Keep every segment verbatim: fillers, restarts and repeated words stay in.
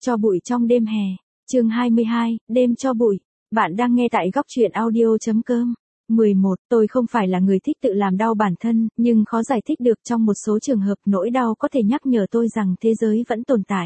Cho bụi trong đêm hè. Chương hai mươi hai, đêm cho bụi. Bạn đang nghe tại góc truyện audio chấm com. mười một. Tôi không phải là người thích tự làm đau bản thân, nhưng khó giải thích được trong một số trường hợp nỗi đau có thể nhắc nhở tôi rằng thế giới vẫn tồn tại.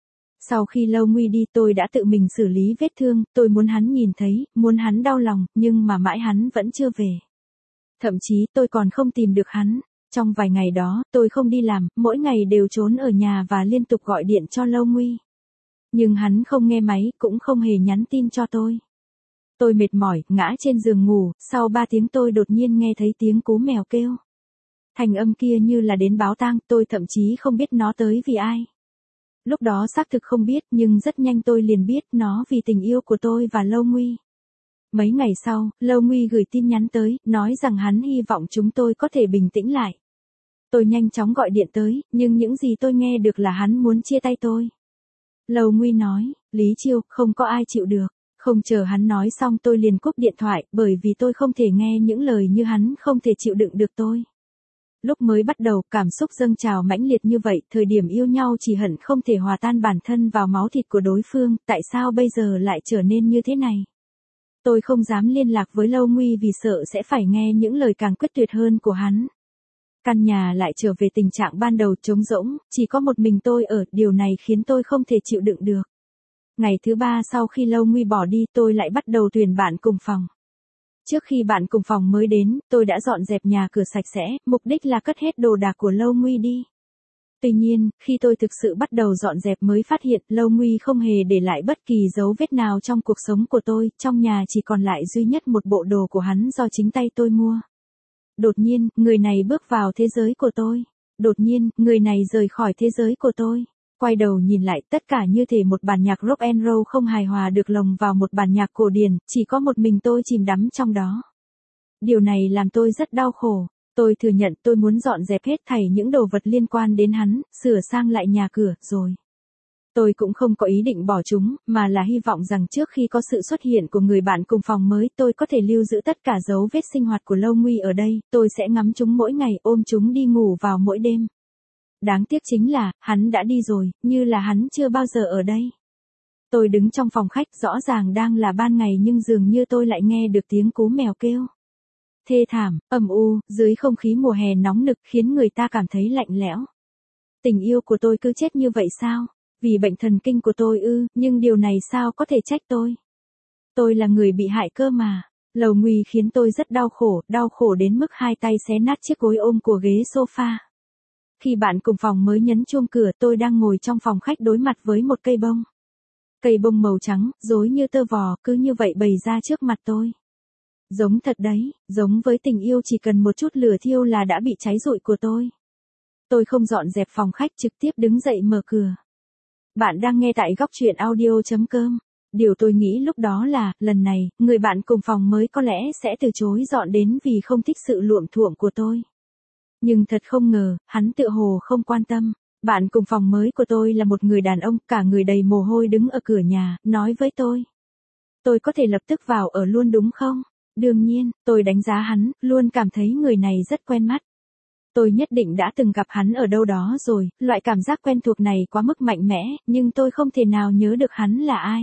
Sau khi Lâu Nguy đi tôi đã tự mình xử lý vết thương, tôi muốn hắn nhìn thấy, muốn hắn đau lòng, nhưng mà mãi hắn vẫn chưa về. Thậm chí tôi còn không tìm được hắn. Trong vài ngày đó, tôi không đi làm, mỗi ngày đều trốn ở nhà và liên tục gọi điện cho Lâu Nguy. Nhưng hắn không nghe máy, cũng không hề nhắn tin cho tôi. Tôi mệt mỏi, ngã trên giường ngủ, sau ba tiếng tôi đột nhiên nghe thấy tiếng cú mèo kêu. Thành âm kia như là đến báo tang, tôi thậm chí không biết nó tới vì ai. Lúc đó xác thực không biết, nhưng rất nhanh tôi liền biết nó vì tình yêu của tôi và Lâu Nguy. Mấy ngày sau, Lâu Nguy gửi tin nhắn tới, nói rằng hắn hy vọng chúng tôi có thể bình tĩnh lại. Tôi nhanh chóng gọi điện tới, nhưng những gì tôi nghe được là hắn muốn chia tay tôi. Lâu Nguy nói, Lý Chiêu, không có ai chịu được. Không chờ hắn nói xong tôi liền cúp điện thoại, bởi vì tôi không thể nghe những lời như hắn không thể chịu đựng được tôi. Lúc mới bắt đầu, cảm xúc dâng trào mãnh liệt như vậy, thời điểm yêu nhau chỉ hận không thể hòa tan bản thân vào máu thịt của đối phương, tại sao bây giờ lại trở nên như thế này? Tôi không dám liên lạc với Lâu Nguy vì sợ sẽ phải nghe những lời càng quyết tuyệt hơn của hắn. Căn nhà lại trở về tình trạng ban đầu trống rỗng, chỉ có một mình tôi ở, điều này khiến tôi không thể chịu đựng được. Ngày thứ ba sau khi Lâu Nguy bỏ đi tôi lại bắt đầu tuyển bạn cùng phòng. Trước khi bạn cùng phòng mới đến, tôi đã dọn dẹp nhà cửa sạch sẽ, mục đích là cất hết đồ đạc của Lâu Nguy đi. Tuy nhiên, khi tôi thực sự bắt đầu dọn dẹp mới phát hiện Lâu Nguy không hề để lại bất kỳ dấu vết nào trong cuộc sống của tôi, trong nhà chỉ còn lại duy nhất một bộ đồ của hắn do chính tay tôi mua. Đột nhiên, người này bước vào thế giới của tôi. Đột nhiên, người này rời khỏi thế giới của tôi. Quay đầu nhìn lại, tất cả như thể một bản nhạc rock and roll không hài hòa được lồng vào một bản nhạc cổ điển, chỉ có một mình tôi chìm đắm trong đó. Điều này làm tôi rất đau khổ. Tôi thừa nhận tôi muốn dọn dẹp hết thảy những đồ vật liên quan đến hắn, sửa sang lại nhà cửa, rồi. Tôi cũng không có ý định bỏ chúng, mà là hy vọng rằng trước khi có sự xuất hiện của người bạn cùng phòng mới tôi có thể lưu giữ tất cả dấu vết sinh hoạt của Lâu Nguy ở đây, tôi sẽ ngắm chúng mỗi ngày, ôm chúng đi ngủ vào mỗi đêm. Đáng tiếc chính là, hắn đã đi rồi, như là hắn chưa bao giờ ở đây. Tôi đứng trong phòng khách, rõ ràng đang là ban ngày nhưng dường như tôi lại nghe được tiếng cú mèo kêu. Thê thảm, âm u, dưới không khí mùa hè nóng nực khiến người ta cảm thấy lạnh lẽo. Tình yêu của tôi cứ chết như vậy sao? Vì bệnh thần kinh của tôi ư, nhưng điều này sao có thể trách tôi? Tôi là người bị hại cơ mà. Lâu Nguy khiến tôi rất đau khổ, đau khổ đến mức hai tay xé nát chiếc gối ôm của ghế sofa. Khi bạn cùng phòng mới nhấn chuông cửa tôi đang ngồi trong phòng khách đối mặt với một cây bông. Cây bông màu trắng, rối như tơ vò, cứ như vậy bày ra trước mặt tôi. Giống thật đấy, giống với tình yêu chỉ cần một chút lửa thiêu là đã bị cháy rụi của tôi. Tôi không dọn dẹp phòng khách trực tiếp đứng dậy mở cửa. Bạn đang nghe tại góc truyện audio chấm com. Điều tôi nghĩ lúc đó là, lần này, người bạn cùng phòng mới có lẽ sẽ từ chối dọn đến vì không thích sự luộm thuộm của tôi. Nhưng thật không ngờ, hắn tựa hồ không quan tâm. Bạn cùng phòng mới của tôi là một người đàn ông, cả người đầy mồ hôi đứng ở cửa nhà, nói với tôi. Tôi có thể lập tức vào ở luôn đúng không? Đương nhiên, tôi đánh giá hắn, luôn cảm thấy người này rất quen mắt. Tôi nhất định đã từng gặp hắn ở đâu đó rồi, loại cảm giác quen thuộc này quá mức mạnh mẽ, nhưng tôi không thể nào nhớ được hắn là ai.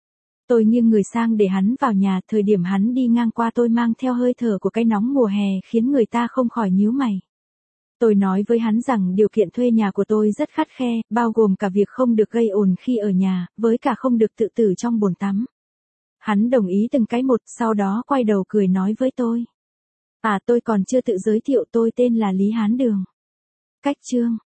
Tôi nghiêng người sang để hắn vào nhà, thời điểm hắn đi ngang qua tôi mang theo hơi thở của cái nóng mùa hè khiến người ta không khỏi nhíu mày. Tôi nói với hắn rằng điều kiện thuê nhà của tôi rất khắt khe, bao gồm cả việc không được gây ồn khi ở nhà, với cả không được tự tử trong bồn tắm. Hắn đồng ý từng cái một, sau đó quay đầu cười nói với tôi. À tôi còn chưa tự giới thiệu, tôi tên là Lý Hán Đường. Cách chương.